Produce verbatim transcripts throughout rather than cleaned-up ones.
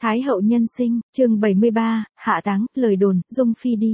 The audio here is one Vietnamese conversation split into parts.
Thái hậu nhân sinh, chương bảy mươi ba, hạ táng, lời đồn, Dung Phi đi.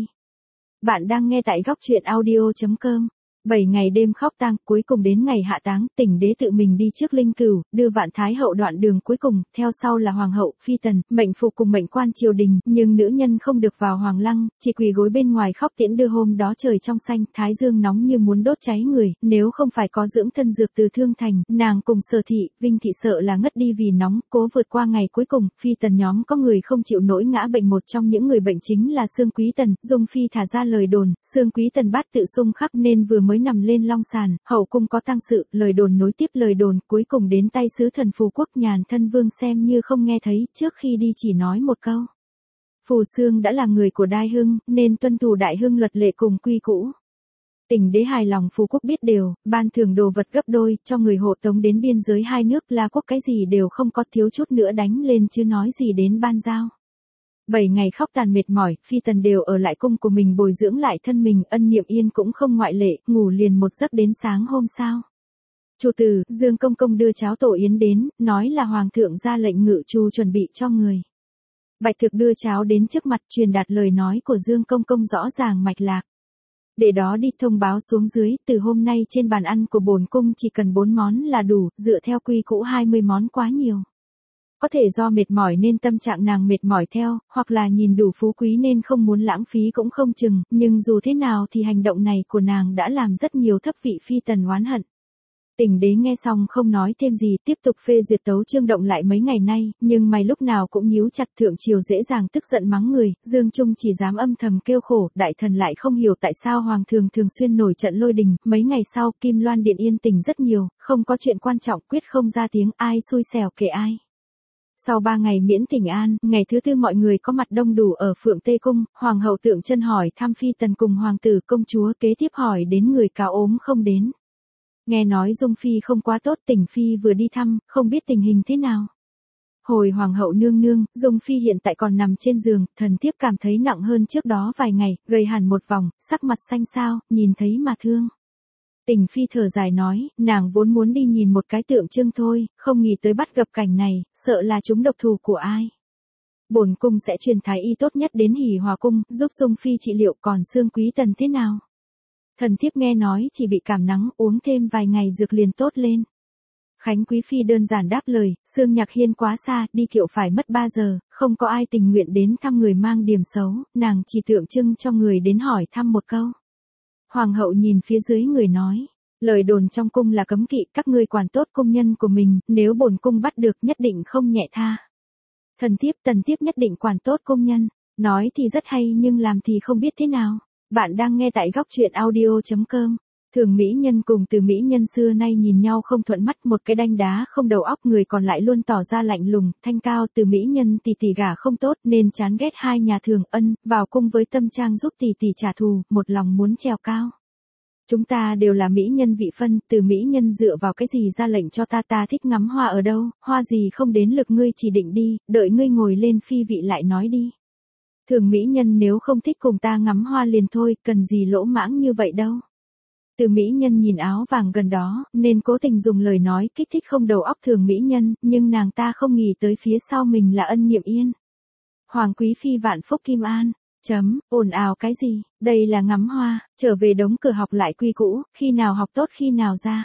Bạn đang nghe tại góc truyện audio chấm com. Bảy ngày đêm khóc tang, cuối cùng đến ngày hạ táng, Tỉnh đế tự mình đi trước linh cửu, đưa Vạn Thái hậu đoạn đường cuối cùng, theo sau là hoàng hậu, phi tần, mệnh phụ cùng mệnh quan triều đình, nhưng nữ nhân không được vào hoàng lăng, chỉ quỳ gối bên ngoài khóc tiễn đưa. Hôm đó trời trong xanh, thái dương nóng như muốn đốt cháy người, nếu không phải có dưỡng thân dược từ Thương Thành, nàng cùng Sở thị, Vinh thị sợ là ngất đi vì nóng, cố vượt qua ngày cuối cùng. Phi tần nhóm có người không chịu nổi ngã bệnh, một trong những người bệnh chính là Sương Quý Tần. Dung Phi thả ra lời đồn, Sương Quý Tần bát tự xung khắp nên vừa mới nằm lên long sàn, hậu cung có tang sự, lời đồn nối tiếp lời đồn, cuối cùng đến tay sứ thần phù quốc. Nhàn thân vương xem như không nghe thấy, trước khi đi chỉ nói một câu. Phù Sương đã là người của Đai Hưng, nên tuân thủ Đại Hưng luật lệ cùng quy cũ. Tỉnh đế hài lòng, phú quốc biết đều, ban thưởng đồ vật gấp đôi, cho người hộ tống đến biên giới hai nước. La quốc cái gì đều không có, thiếu chút nữa đánh lên chứ nói gì đến ban giao. Bảy ngày khóc tàn mệt mỏi, phi tần đều ở lại cung của mình bồi dưỡng lại thân mình, Ân Niệm Yên cũng không ngoại lệ, ngủ liền một giấc đến sáng hôm sau. Chủ tử, Dương công công đưa cháo tổ yến đến, nói là hoàng thượng ra lệnh ngự trù chuẩn bị cho người. Bạch Thực đưa cháo đến trước mặt, truyền đạt lời nói của Dương công công rõ ràng mạch lạc. Để đó đi, thông báo xuống dưới, từ hôm nay trên bàn ăn của bổn cung chỉ cần bốn món là đủ, dựa theo quy cũ hai mươi món quá nhiều. Có thể do mệt mỏi nên tâm trạng nàng mệt mỏi theo, hoặc là nhìn đủ phú quý nên không muốn lãng phí cũng không chừng, nhưng dù thế nào thì hành động này của nàng đã làm rất nhiều thấp vị phi tần oán hận. Tỉnh đế nghe xong không nói thêm gì, tiếp tục phê duyệt tấu chương động lại mấy ngày nay, nhưng mày lúc nào cũng nhíu chặt. Thượng triều dễ dàng tức giận mắng người, Dương Trung chỉ dám âm thầm kêu khổ, đại thần lại không hiểu tại sao hoàng thường thường xuyên nổi trận lôi đình. Mấy ngày sau, Kim Loan điện yên tĩnh rất nhiều, không có chuyện quan trọng, quyết không ra tiếng, ai xui xẻo kể ai. Sau ba ngày miễn thỉnh an, ngày thứ tư mọi người có mặt đông đủ ở Phượng Tê Cung, hoàng hậu Tượng Chân hỏi thăm phi tần cùng hoàng tử công chúa, kế tiếp hỏi đến người cao ốm không đến. Nghe nói Dung Phi không quá tốt, Tỉnh Phi vừa đi thăm, không biết tình hình thế nào. Hồi hoàng hậu nương nương, Dung Phi hiện tại còn nằm trên giường, thần thiếp cảm thấy nặng hơn trước đó vài ngày, gầy hẳn một vòng, sắc mặt xanh xao, nhìn thấy mà thương. Tỉnh Phi thở dài nói, nàng vốn muốn đi nhìn một cái tượng trưng thôi, không nghĩ tới bắt gặp cảnh này, sợ là chúng độc thủ của ai. Bổn cung sẽ truyền thái y tốt nhất đến Hỉ Hòa cung, giúp Dung Phi trị liệu. Còn Sương Quý Tần thế nào? Thần thiếp nghe nói chỉ bị cảm nắng, uống thêm vài ngày dược liền tốt lên. Khánh Quý Phi đơn giản đáp lời, Sương Nhạc Hiên quá xa, đi kiệu phải mất ba giờ, không có ai tình nguyện đến thăm người mang điểm xấu, nàng chỉ tượng trưng cho người đến hỏi thăm một câu. Hoàng hậu nhìn phía dưới người nói, lời đồn trong cung là cấm kỵ, các ngươi quản tốt cung nhân của mình, nếu bổn cung bắt được nhất định không nhẹ tha. Thần thiếp, tần thiếp nhất định quản tốt cung nhân. Nói thì rất hay nhưng làm thì không biết thế nào. Bạn đang nghe tại góc truyện audio chấm com. Thường mỹ nhân cùng từ mỹ nhân xưa nay nhìn nhau không thuận mắt, một cái đanh đá không đầu óc, người còn lại luôn tỏ ra lạnh lùng, thanh cao. Từ mỹ nhân tỷ tỷ gả không tốt nên chán ghét hai nhà Thường Ân, vào cung với tâm trang giúp tỷ tỷ trả thù, một lòng muốn trèo cao. Chúng ta đều là mỹ nhân vị phân, từ mỹ nhân dựa vào cái gì ra lệnh cho ta, ta thích ngắm hoa ở đâu, hoa gì không đến lượt ngươi chỉ định đi, đợi ngươi ngồi lên phi vị lại nói đi. Thường mỹ nhân nếu không thích cùng ta ngắm hoa liền thôi, cần gì lỗ mãng như vậy đâu. Từ mỹ nhân nhìn áo vàng gần đó, nên cố tình dùng lời nói kích thích không đầu óc thường mỹ nhân, nhưng nàng ta không nghĩ tới phía sau mình là Ân Niệm Yên. Hoàng quý phi vạn phúc kim an, chấm, ồn ào cái gì, đây là ngắm hoa, trở về đống cửa học lại quy cũ, khi nào học tốt khi nào ra.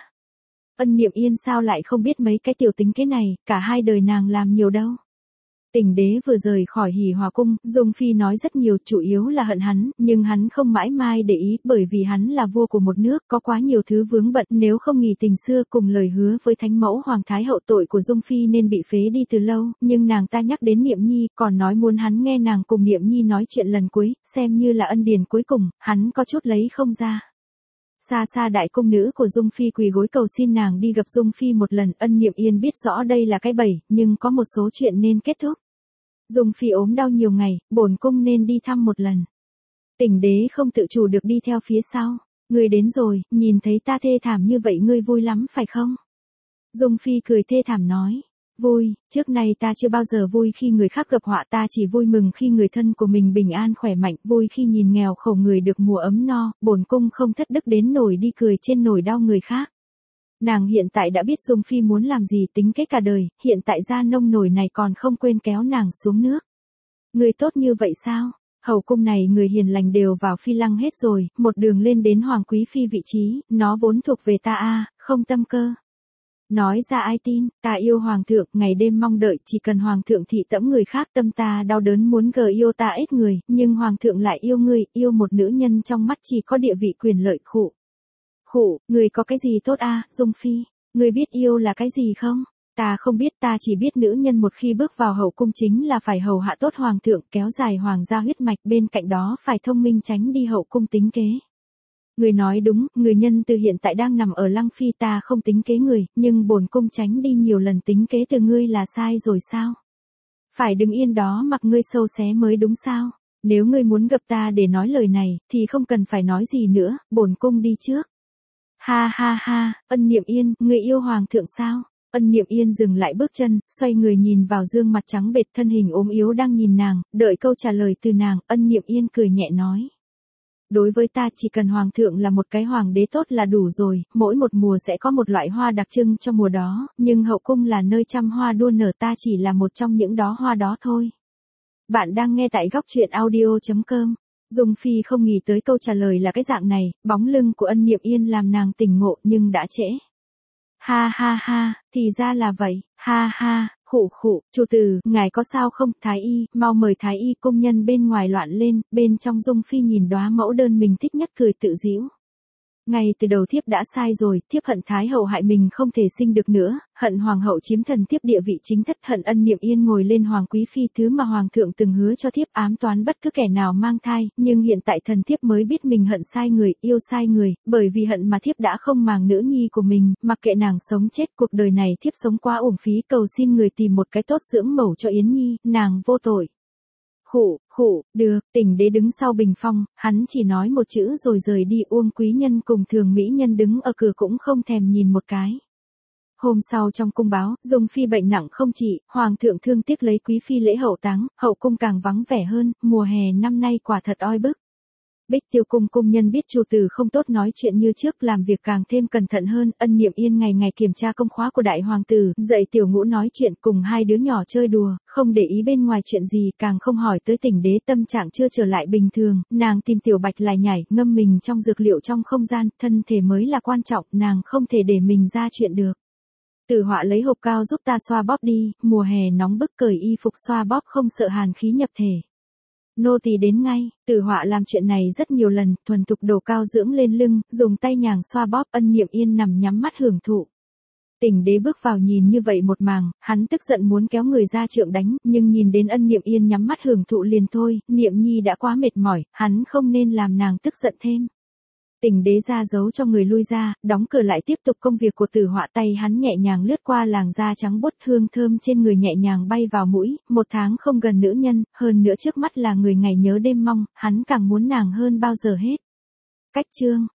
Ân Niệm Yên sao lại không biết mấy cái tiểu tính cái này, cả hai đời nàng làm nhiều đâu. Tỉnh đế vừa rời khỏi Hỉ Hòa cung, Dung Phi nói rất nhiều, chủ yếu là hận hắn, nhưng hắn không mãi mai để ý, bởi vì hắn là vua của một nước, có quá nhiều thứ vướng bận, nếu không nghỉ tình xưa cùng lời hứa với thánh mẫu Hoàng Thái hậu, tội của Dung Phi nên bị phế đi từ lâu, nhưng nàng ta nhắc đến Niệm Nhi, còn nói muốn hắn nghe nàng cùng Niệm Nhi nói chuyện lần cuối, xem như là ân điển cuối cùng, hắn có chút lấy không ra. Xa xa đại cung nữ của Dung Phi quỳ gối cầu xin nàng đi gặp Dung Phi một lần. Ân Niệm Yên biết rõ đây là cái bẫy, nhưng có một số chuyện nên kết thúc. Dung Phi ốm đau nhiều ngày, bổn cung nên đi thăm một lần. Tỉnh đế không tự chủ được đi theo phía sau. Ngươi đến rồi, nhìn thấy ta thê thảm như vậy ngươi vui lắm phải không? Dung Phi cười thê thảm nói. Vui, trước nay ta chưa bao giờ vui khi người khác gặp họa, ta chỉ vui mừng khi người thân của mình bình an khỏe mạnh, vui khi nhìn nghèo khổ người được mùa ấm no, bổn cung không thất đức đến nổi đi cười trên nỗi đau người khác. Nàng hiện tại đã biết Dung Phi muốn làm gì tính kế cả đời, hiện tại gia nông nổi này còn không quên kéo nàng xuống nước. Người tốt như vậy sao? Hậu cung này người hiền lành đều vào phi lăng hết rồi, một đường lên đến hoàng quý phi vị trí, nó vốn thuộc về ta a, không tâm cơ. Nói ra ai tin, ta yêu hoàng thượng, ngày đêm mong đợi, chỉ cần hoàng thượng thị tẫm người khác tâm ta đau đớn muốn gờ yêu ta ít người, nhưng hoàng thượng lại yêu ngươi, yêu một nữ nhân trong mắt chỉ có địa vị quyền lợi khụ. Khụ, người có cái gì tốt a, Dung Phi, người biết yêu là cái gì không? Ta không biết, ta chỉ biết nữ nhân một khi bước vào hậu cung chính là phải hầu hạ tốt hoàng thượng, kéo dài hoàng gia huyết mạch, bên cạnh đó phải thông minh tránh đi hậu cung tính kế. Người nói đúng, người nhân từ hiện tại đang nằm ở lăng phi, ta không tính kế người, nhưng bổn cung tránh đi nhiều lần tính kế từ ngươi là sai rồi sao? Phải đứng yên đó mặc ngươi sâu xé mới đúng sao? Nếu ngươi muốn gặp ta để nói lời này, thì không cần phải nói gì nữa, bổn cung đi trước. Ha ha ha, Ân Niệm Yên, người yêu hoàng thượng sao? Ân Niệm Yên dừng lại bước chân, xoay người nhìn vào gương mặt trắng bệch thân hình ốm yếu đang nhìn nàng, đợi câu trả lời từ nàng, Ân Niệm Yên cười nhẹ nói. Đối với ta chỉ cần hoàng thượng là một cái hoàng đế tốt là đủ rồi, mỗi một mùa sẽ có một loại hoa đặc trưng cho mùa đó, nhưng hậu cung là nơi trăm hoa đua nở, ta chỉ là một trong những đó hoa đó thôi. Bạn đang nghe tại góc truyện audio chấm com. Dung Phi không nghĩ tới câu trả lời là cái dạng này, bóng lưng của Ân Niệm Yên làm nàng tỉnh ngộ nhưng đã trễ. Ha ha ha, thì ra là vậy, ha ha, khụ khụ, chủ tử, ngài có sao không, thái y, mau mời thái y. Công nhân bên ngoài loạn lên, bên trong Dung Phi nhìn đóa mẫu đơn mình thích nhất cười tự giễu. Ngay từ đầu thiếp đã sai rồi, thiếp hận thái hậu hại mình không thể sinh được nữa, hận hoàng hậu chiếm thần thiếp địa vị chính thất, hận Ân Niệm Yên ngồi lên hoàng quý phi, thứ mà hoàng thượng từng hứa cho thiếp, ám toán bất cứ kẻ nào mang thai, nhưng hiện tại thần thiếp mới biết mình hận sai người, yêu sai người, bởi vì hận mà thiếp đã không màng nữ nhi của mình, mặc kệ nàng sống chết, cuộc đời này thiếp sống quá uổng phí, cầu xin người tìm một cái tốt dưỡng mẫu cho Yến Nhi, nàng vô tội. Khụ, khụ, được, Tỉnh đế đứng sau bình phong, hắn chỉ nói một chữ rồi rời đi. Uông quý nhân cùng Thường mỹ nhân đứng ở cửa cũng không thèm nhìn một cái. Hôm sau trong cung báo, Dung Phi bệnh nặng không trị, hoàng thượng thương tiếc lấy quý phi lễ hậu táng, hậu cung càng vắng vẻ hơn, mùa hè năm nay quả thật oi bức. Bích Tiêu cung cung nhân biết chủ tử không tốt nói chuyện như trước, làm việc càng thêm cẩn thận hơn. Ân Niệm Yên ngày ngày kiểm tra công khóa của đại hoàng tử, dạy tiểu ngũ nói chuyện, cùng hai đứa nhỏ chơi đùa, không để ý bên ngoài chuyện gì, càng không hỏi tới Tỉnh đế. Tâm trạng chưa trở lại bình thường, nàng tìm tiểu bạch lại nhảy, ngâm mình trong dược liệu trong không gian, thân thể mới là quan trọng, nàng không thể để mình ra chuyện được. Tử Họa lấy hộp cao giúp ta xoa bóp đi, mùa hè nóng bức, cởi y phục xoa bóp không sợ hàn khí nhập thể. Nô tỳ đến ngay. Tử Họa làm chuyện này rất nhiều lần, thuần thục đổ cao dưỡng lên lưng, dùng tay nhàng xoa bóp. Ân Niệm Yên nằm nhắm mắt hưởng thụ. Tỉnh đế bước vào nhìn như vậy một màng, hắn tức giận muốn kéo người ra trượng đánh, nhưng nhìn đến Ân Niệm Yên nhắm mắt hưởng thụ liền thôi, Niệm Nhi đã quá mệt mỏi, hắn không nên làm nàng tức giận thêm. Tỉnh đế ra dấu cho người lui ra, đóng cửa lại tiếp tục công việc của Tử Họa. Tay hắn nhẹ nhàng lướt qua làn da trắng bút, hương thơm trên người nhẹ nhàng bay vào mũi. Một tháng không gần nữ nhân, hơn nữa trước mắt là người ngày nhớ đêm mong, hắn càng muốn nàng hơn bao giờ hết. Cách chương